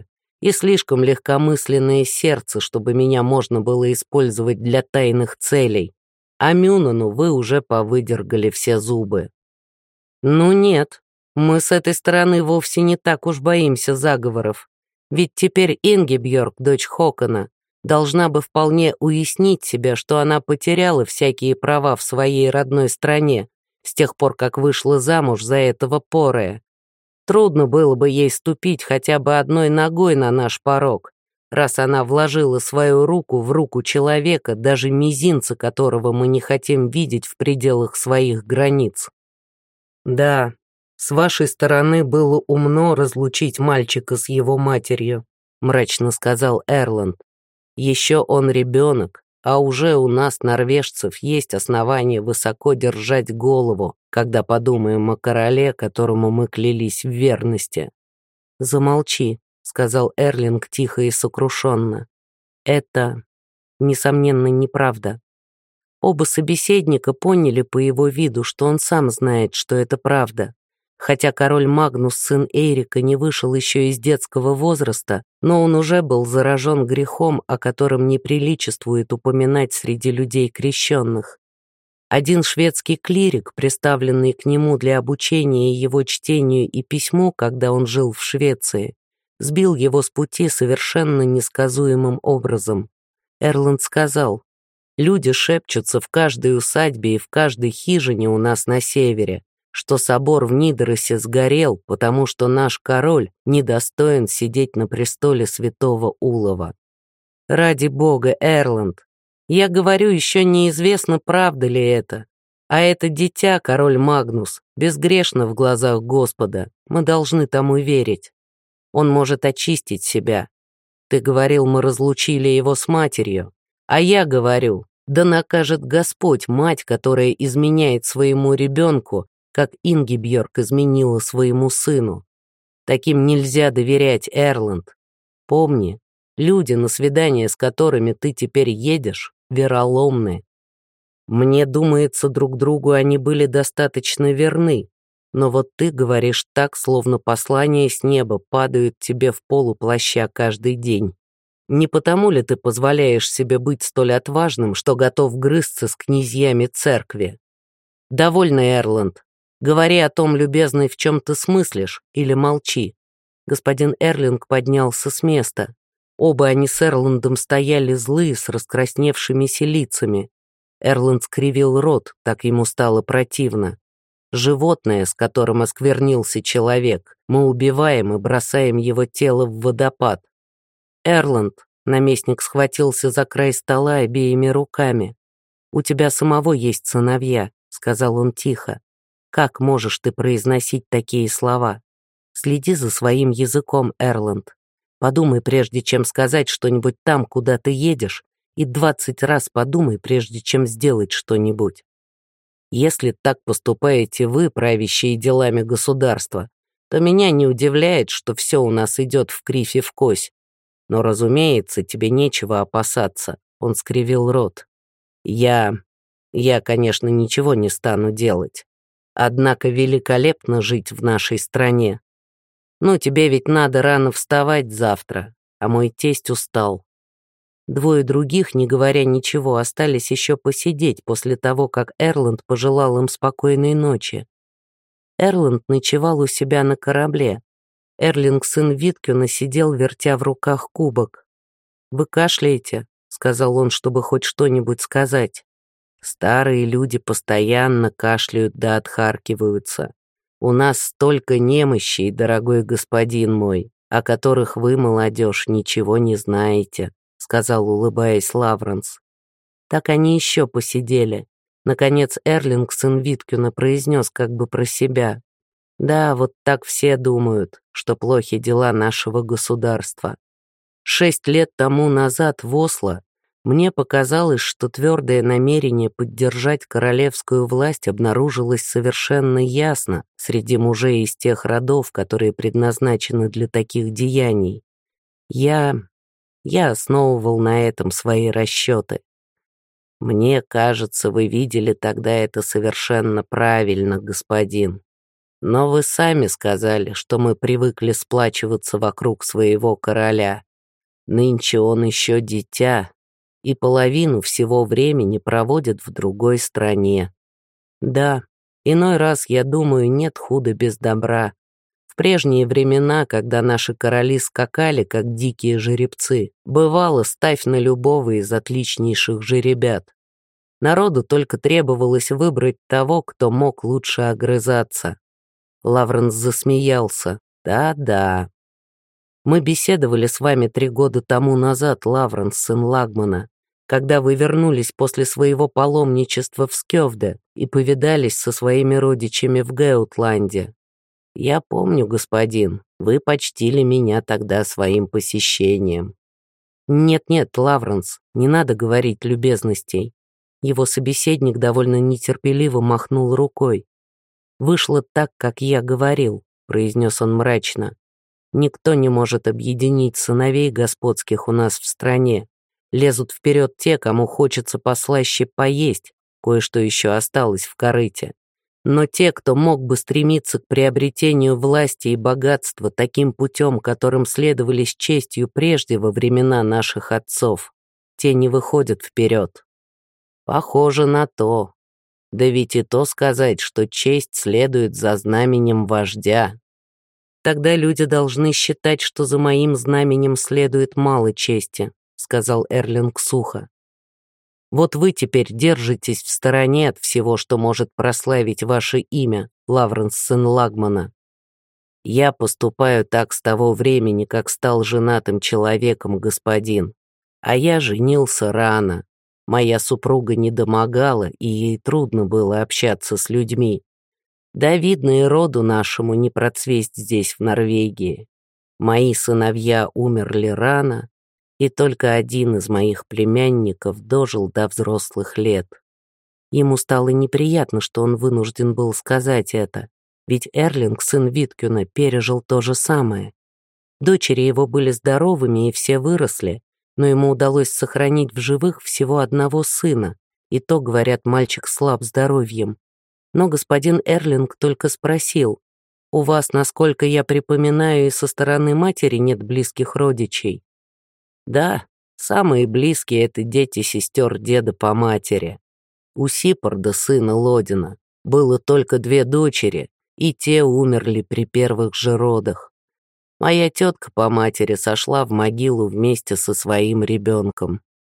и слишком легкомысленное сердце, чтобы меня можно было использовать для тайных целей. А Мюнану вы уже повыдергали все зубы». «Ну нет, мы с этой стороны вовсе не так уж боимся заговоров. Ведь теперь Ингибьорг, дочь Хокона, должна бы вполне уяснить себя, что она потеряла всякие права в своей родной стране с тех пор, как вышла замуж за этого Порея. Трудно было бы ей ступить хотя бы одной ногой на наш порог, раз она вложила свою руку в руку человека, даже мизинца которого мы не хотим видеть в пределах своих границ. Да, с вашей стороны было умно разлучить мальчика с его матерью», мрачно сказал Эрланд. «Еще он ребенок, а уже у нас, норвежцев, есть основания высоко держать голову, когда подумаем о короле, которому мы клялись в верности». «Замолчи», — сказал Эрлинг тихо и сокрушенно. «Это, несомненно, неправда». Оба собеседника поняли по его виду, что он сам знает, что это правда. Хотя король Магнус, сын Эйрика, не вышел еще из детского возраста, но он уже был заражен грехом, о котором не приличествует упоминать среди людей крещенных. Один шведский клирик, приставленный к нему для обучения его чтению и письму, когда он жил в Швеции, сбил его с пути совершенно несказуемым образом. Эрланд сказал: «Люди шепчутся в каждой усадьбе и в каждой хижине у нас на севере, что собор в Нидросе сгорел, потому что наш король недостоин сидеть на престоле святого Улова». Ради бога, Эрланд, я говорю, еще неизвестно, правда ли это. А это дитя, король Магнус, безгрешно в глазах Господа, мы должны тому верить. Он может очистить себя. Ты говорил, мы разлучили его с матерью. А я говорю, да накажет Господь мать, которая изменяет своему ребенку, как Ингибьорг изменила своему сыну. Таким нельзя доверять, Эрланд. Помни, люди, на свидание с которыми ты теперь едешь, вероломны. Мне думается, друг другу они были достаточно верны, но вот ты говоришь так, словно послания с неба падают тебе в полуплаща каждый день. Не потому ли ты позволяешь себе быть столь отважным, что готов грызться с князьями церкви? Довольно, Эрланд. Говори о том, любезный, в чем ты смыслишь, или молчи. Господин Эрлинг поднялся с места. Оба они с Эрландом стояли злые, с раскрасневшимися лицами. Эрланд скривил рот, так ему стало противно. Животное, с которым осквернился человек, мы убиваем и бросаем его тело в водопад. Эрланд, наместник схватился за край стола обеими руками. «У тебя самого есть сыновья», — сказал он тихо. «Как можешь ты произносить такие слова? Следи за своим языком, Эрланд. Подумай, прежде чем сказать что-нибудь там, куда ты едешь, и двадцать раз подумай, прежде чем сделать что-нибудь. Если так поступаете вы, правящие делами государства, то меня не удивляет, что все у нас идет в кривь и в кось. Но, разумеется, тебе нечего опасаться», — он скривил рот. «Я... я, конечно, ничего не стану делать. Однако великолепно жить в нашей стране. Ну, тебе ведь надо рано вставать завтра, а мой тесть устал». Двое других, не говоря ничего, остались еще посидеть после того, как Эрланд пожелал им спокойной ночи. Эрланд ночевал у себя на корабле. Эрлинг, сын Виткюна, сидел, вертя в руках кубок. «Вы кашляете?» — сказал он, чтобы хоть что-нибудь сказать. «Старые люди постоянно кашляют да отхаркиваются. У нас столько немощей, дорогой господин мой, о которых вы, молодежь, ничего не знаете», — сказал, улыбаясь, Лавренс. Так они еще посидели. Наконец Эрлинг, сын Виткюна, произнес как бы про себя: «Да, вот так все думают, что плохи дела нашего государства. Шесть лет тому назад в Осло мне показалось, что твердое намерение поддержать королевскую власть обнаружилось совершенно ясно среди мужей из тех родов, которые предназначены для таких деяний. Я... я основывал на этом свои расчеты. Мне кажется, вы видели тогда это совершенно правильно, господин. Но вы сами сказали, что мы привыкли сплачиваться вокруг своего короля. Нынче он еще дитя, и половину всего времени проводит в другой стране. Да, иной раз, я думаю, нет худа без добра. В прежние времена, когда наши короли скакали, как дикие жеребцы, бывало, ставь на любого из отличнейших жеребят. Народу только требовалось выбрать того, кто мог лучше огрызаться. Лавренс засмеялся. Да-да. Мы беседовали с вами три года тому назад, Лавренс, сын Лагмана, когда вы вернулись после своего паломничества в Скёвде и повидались со своими родичами в Геутланде. Я помню, господин, вы почтили меня тогда своим посещением. Нет-нет, Лавренс, не надо говорить любезностей. Его собеседник довольно нетерпеливо махнул рукой. «Вышло так, как я говорил», — произнес он мрачно. «Никто не может объединить сыновей господских у нас в стране. Лезут вперед те, кому хочется послаще поесть, кое-что еще осталось в корыте. Но те, кто мог бы стремиться к приобретению власти и богатства таким путем, которым следовали с честью прежде во времена наших отцов, те не выходят вперед». «Похоже на то. Да ведь и то сказать, что честь следует за знаменем вождя. Тогда люди должны считать, что за моим знаменем следует мало чести», — сказал Эрлинг сухо. «Вот вы теперь держитесь в стороне от всего, что может прославить ваше имя, Лавренс, сын Лагмана. Я поступаю так с того времени, как стал женатым человеком, господин. А я женился рано. Моя супруга не домогала, и ей трудно было общаться с людьми. Да, видно, и роду нашему не процвесть здесь, в Норвегии. Мои сыновья умерли рано, и только один из моих племянников дожил до взрослых лет. Ему стало неприятно, что он вынужден был сказать это, ведь Эрлинг, сын Виткюна, пережил то же самое. Дочери его были здоровыми, и все выросли, но ему удалось сохранить в живых всего одного сына, и то, говорят, мальчик слаб здоровьем. Но господин Эрлинг только спросил: «У вас, насколько я припоминаю, и со стороны матери нет близких родичей?» «Да, самые близкие — это дети сестер деда по матери. У Сиппарда, сына Лодина, было только две дочери, и те умерли при первых же родах. Моя тетка по матери сошла в могилу вместе со своим ребенком».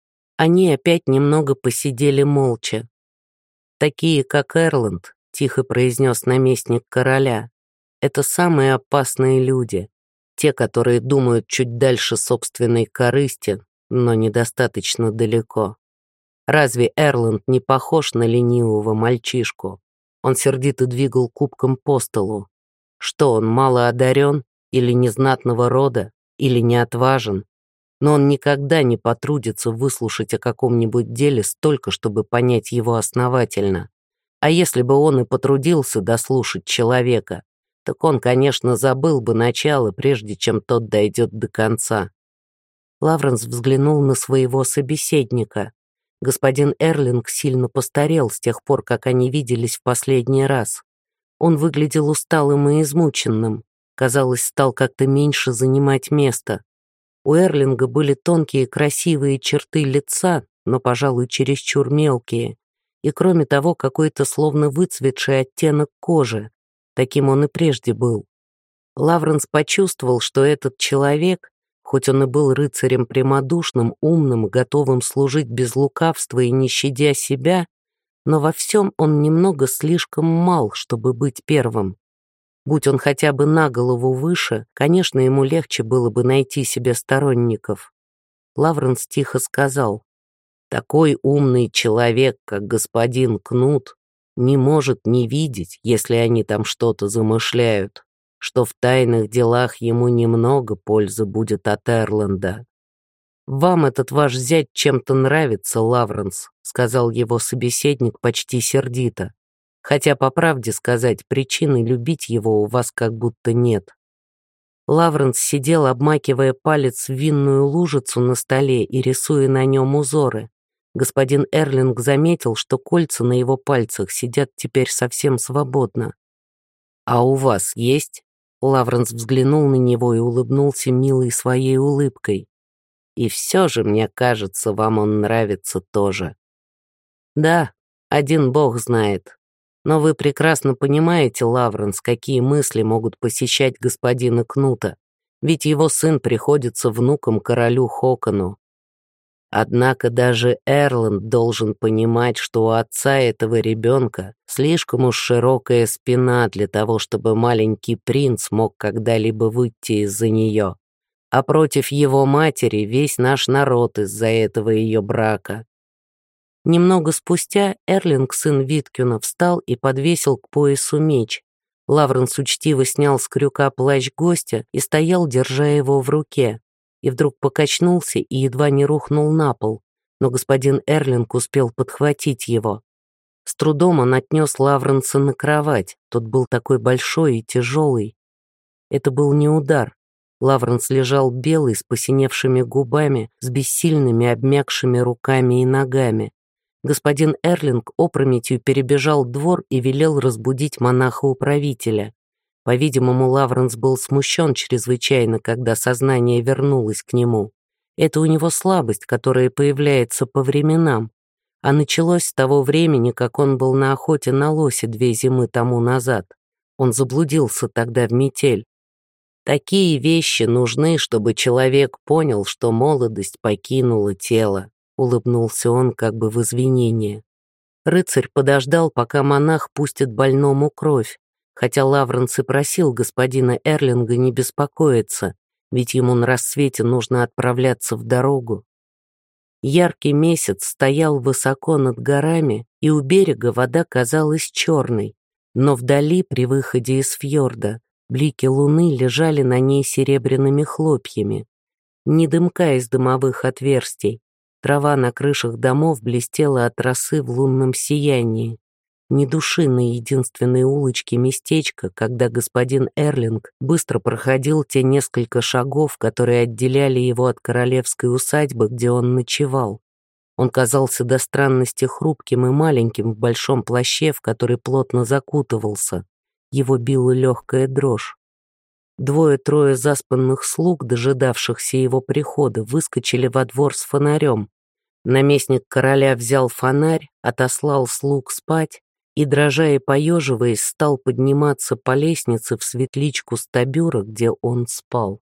Они опять немного посидели молча. «Такие, как Эрланд», — тихо произнес наместник короля, — «это самые опасные люди, те, которые думают чуть дальше собственной корысти, но недостаточно далеко. Разве Эрланд не похож на ленивого мальчишку?» Он сердито двигал кубком по столу. «Что, он мало одарен? Или незнатного рода? Или не отважен? Но он никогда не потрудится выслушать о каком-нибудь деле столько, чтобы понять его основательно. А если бы он и потрудился дослушать человека, так он, конечно, забыл бы начало, прежде чем тот дойдет до конца». Лавренс взглянул на своего собеседника. Господин Эрлинг сильно постарел с тех пор, как они виделись в последний раз. Он выглядел усталым и измученным. Казалось, стал как-то меньше занимать место. У Эрлинга были тонкие красивые черты лица, но, пожалуй, чересчур мелкие. И, кроме того, какой-то словно выцветший оттенок кожи. Таким он и прежде был. Лавренс почувствовал, что этот человек, хоть он и был рыцарем прямодушным, умным, готовым служить без лукавства и не щадя себя, но во всем он немного слишком мал, чтобы быть первым. Будь он хотя бы на голову выше, конечно, ему легче было бы найти себе сторонников. Лавренс тихо сказал: «Такой умный человек, как господин Кнут, не может не видеть, если они там что-то замышляют, что в тайных делах ему немного пользы будет от Эрланда». «Вам этот ваш зять чем-то нравится, Лавренс», — сказал его собеседник почти сердито. «Хотя, по правде сказать, причины любить его у вас как будто нет». Лавренс сидел, обмакивая палец в винную лужицу на столе и рисуя на нем узоры. Господин Эрлинг заметил, что кольца на его пальцах сидят теперь совсем свободно. «А у вас есть?» Лавренс взглянул на него и улыбнулся милой своей улыбкой. «И все же, мне кажется, вам он нравится тоже». «Да, один бог знает. Но вы прекрасно понимаете, Лавренс, какие мысли могут посещать господина Кнута, ведь его сын приходится внуком королю Хокону. Однако даже Эрланд должен понимать, что у отца этого ребенка слишком уж широкая спина для того, чтобы маленький принц мог когда-либо выйти из-за нее, а против его матери весь наш народ из-за этого ее брака». Немного спустя Эрлинг, сын Виткюна, встал и подвесил к поясу меч. Лавренс учтиво снял с крюка плащ гостя и стоял, держа его в руке. И вдруг покачнулся и едва не рухнул на пол, но господин Эрлинг успел подхватить его. С трудом он отнес Лавренса на кровать, тот был такой большой и тяжелый. Это был не удар. Лавренс лежал белый, с посиневшими губами, с бессильными обмякшими руками и ногами. Господин Эрлинг опрометью перебежал двор и велел разбудить монаха-управителя. По-видимому, Лавренс был смущен чрезвычайно, когда сознание вернулось к нему. Это у него слабость, которая появляется по временам. А началось с того времени, как он был на охоте на лося две зимы тому назад. Он заблудился тогда в метель. Такие вещи нужны, чтобы человек понял, что молодость покинула тело. Улыбнулся он как бы в извинение. Рыцарь подождал, пока монах пустит больному кровь, хотя Лавренс и просил господина Эрлинга не беспокоиться, ведь ему на рассвете нужно отправляться в дорогу. Яркий месяц стоял высоко над горами, и у берега вода казалась черной, но вдали, при выходе из фьорда, блики луны лежали на ней серебряными хлопьями. Ни дымка из дымовых отверстий. Трава на крышах домов блестела от росы в лунном сиянии. Ни души на единственной улочке местечка, когда господин Эрлинг быстро проходил те несколько шагов, которые отделяли его от королевской усадьбы, где он ночевал. Он казался до странности хрупким и маленьким в большом плаще, в который плотно закутывался. Его била легкая дрожь. Двое-трое заспанных слуг, дожидавшихся его прихода, выскочили во двор с фонарем. Наместник короля взял фонарь, отослал слуг спать и, дрожа и поеживаясь, стал подниматься по лестнице в светличку стабюра, где он спал.